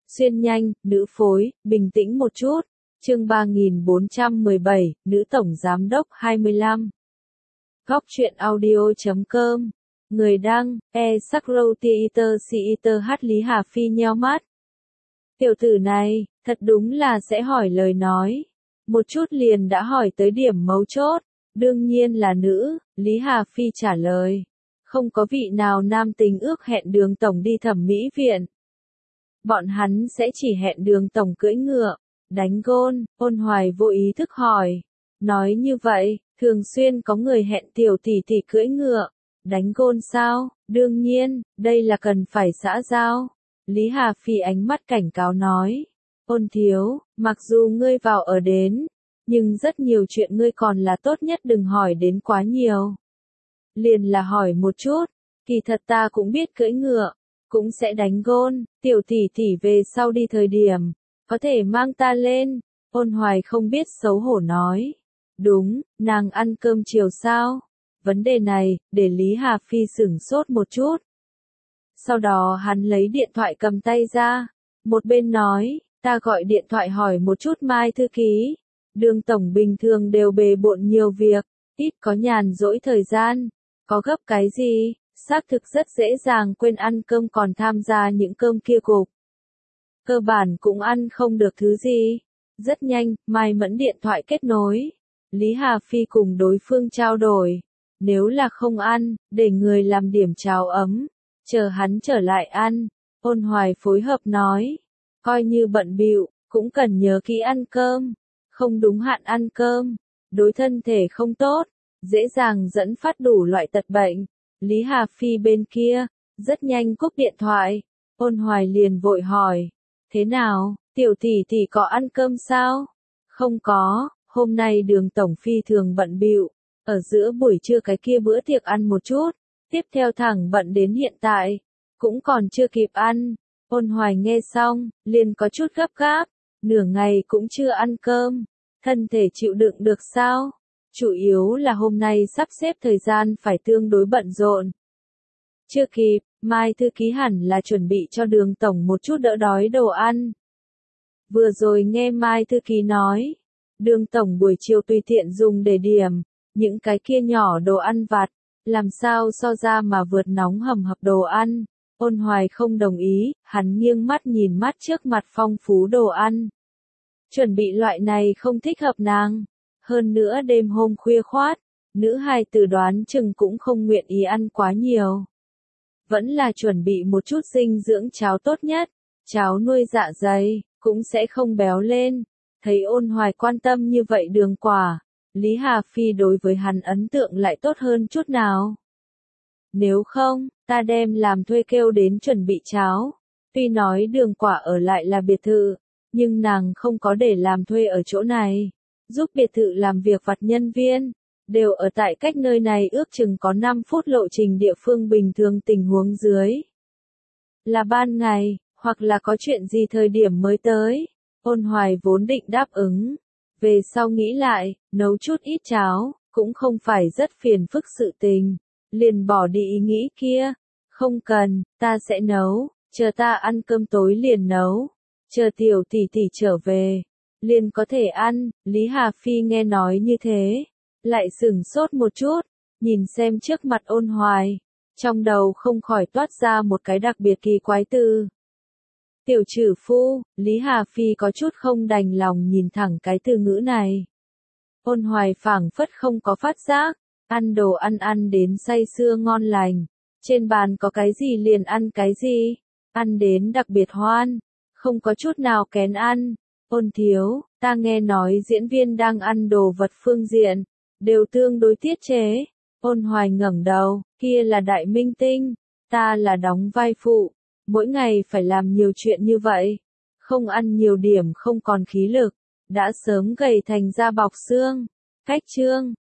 Xuyên nhanh, nữ phối, bình tĩnh một chút. Chương 3417, nữ tổng giám đốc 25. Góc truyện audio.com. Người đăng, Sakrotiiter Lý Hà Phi nheo mắt. Tiểu tử này, thật đúng là sẽ hỏi lời nói. Một chút liền đã hỏi tới điểm mấu chốt. Đương nhiên là nữ, Lý Hà Phi trả lời. Không có vị nào nam tình ước hẹn Đường tổng đi thẩm mỹ viện. Bọn hắn sẽ chỉ hẹn Đường tổng cưỡi ngựa, đánh gôn. Ôn Hoài vô ý thức hỏi. Nói như vậy, thường xuyên có người hẹn tiểu tỷ tỷ cưỡi ngựa, đánh gôn sao? Đương nhiên, đây là cần phải xã giao. Lý Hà Phi ánh mắt cảnh cáo nói. Ôn thiếu, mặc dù ngươi vào ở đến, nhưng rất nhiều chuyện ngươi còn là tốt nhất đừng hỏi đến quá nhiều. Liền là hỏi một chút, kỳ thật ta cũng biết cưỡi ngựa, cũng sẽ đánh gôn, tiểu tỷ tỷ về sau đi thời điểm, có thể mang ta lên. Ôn Hoài không biết xấu hổ nói. Đúng, nàng ăn cơm chiều sao? Vấn đề này, để Lý Hà Phi sửng sốt một chút. Sau đó hắn lấy điện thoại cầm tay ra, một bên nói, ta gọi điện thoại hỏi một chút Mai thư ký. Đường tổng bình thường đều bề bộn nhiều việc, ít có nhàn rỗi thời gian, có gấp cái gì, xác thực rất dễ dàng quên ăn cơm còn tham gia những cơm kia cục. Cơ bản cũng ăn không được thứ gì. Rất nhanh, Mai Mẫn điện thoại kết nối. Lý Hà Phi cùng đối phương trao đổi. Nếu là không ăn, để người làm điểm cháo ấm, chờ hắn trở lại ăn. Ôn Hoài phối hợp nói. Coi như bận bịu, cũng cần nhớ kỹ ăn cơm. Không đúng hạn ăn cơm, đối thân thể không tốt, dễ dàng dẫn phát đủ loại tật bệnh. Lý Hà Phi bên kia, rất nhanh cúp điện thoại. Ôn Hoài liền vội hỏi. Thế nào, tiểu tỷ tỷ có ăn cơm sao? Không có, hôm nay Đường tổng phi thường bận bịu, ở giữa buổi trưa cái kia bữa tiệc ăn một chút, tiếp theo thẳng bận đến hiện tại, cũng còn chưa kịp ăn. Ôn Hoài nghe xong, liền có chút gấp gáp, nửa ngày cũng chưa ăn cơm, thân thể chịu đựng được sao? Chủ yếu là hôm nay sắp xếp thời gian phải tương đối bận rộn. Chưa kịp, Mai thư ký hẳn là chuẩn bị cho Đường tổng một chút đỡ đói đồ ăn. Vừa rồi nghe Mai thư ký nói, Đường tổng buổi chiều tùy tiện dùng để điểm, những cái kia nhỏ đồ ăn vặt, làm sao so ra mà vượt nóng hầm hập đồ ăn. Ôn Hoài không đồng ý, hắn nghiêng mắt nhìn mắt trước mặt phong phú đồ ăn. Chuẩn bị loại này không thích hợp nàng. Hơn nữa đêm hôm khuya khoát, nữ hài tử đoán chừng cũng không nguyện ý ăn quá nhiều. Vẫn là chuẩn bị một chút dinh dưỡng cháo tốt nhất, cháo nuôi dạ dày, cũng sẽ không béo lên. Thấy Ôn Hoài quan tâm như vậy đường quả, Lý Hà Phi đối với hắn ấn tượng lại tốt hơn chút nào. Nếu không, ta đem làm thuê kêu đến chuẩn bị cháo. Tuy nói đường quả ở lại là biệt thự, nhưng nàng không có để làm thuê ở chỗ này. Giúp biệt thự làm việc vặt nhân viên, đều ở tại cách nơi này ước chừng có 5 phút lộ trình địa phương bình thường tình huống dưới. Là ban ngày, hoặc là có chuyện gì thời điểm mới tới. Ôn Hoài vốn định đáp ứng. Về sau nghĩ lại, nấu chút ít cháo, cũng không phải rất phiền phức sự tình. Liền bỏ đi ý nghĩ kia. Không cần, ta sẽ nấu, chờ ta ăn cơm tối liền nấu. Chờ tiểu tỷ tỷ trở về, liền có thể ăn. Lý Hà Phi nghe nói như thế, lại sửng sốt một chút, nhìn xem trước mặt Ôn Hoài, trong đầu không khỏi toát ra một cái đặc biệt kỳ quái từ. Tiểu trừ phu, Lý Hà Phi có chút không đành lòng nhìn thẳng cái từ ngữ này. Ôn Hoài phảng phất không có phát giác, ăn đồ ăn đến say sưa ngon lành, trên bàn có cái gì liền ăn cái gì, ăn đến đặc biệt hoan, không có chút nào kén ăn. Ôn thiếu, ta nghe nói diễn viên đang ăn đồ vật phương diện, đều tương đối tiết chế. Ôn Hoài ngẩng đầu, kia là đại minh tinh, ta là đóng vai phụ, mỗi ngày phải làm nhiều chuyện như vậy, không ăn nhiều điểm không còn khí lực, đã sớm gầy thành da bọc xương. Cách chương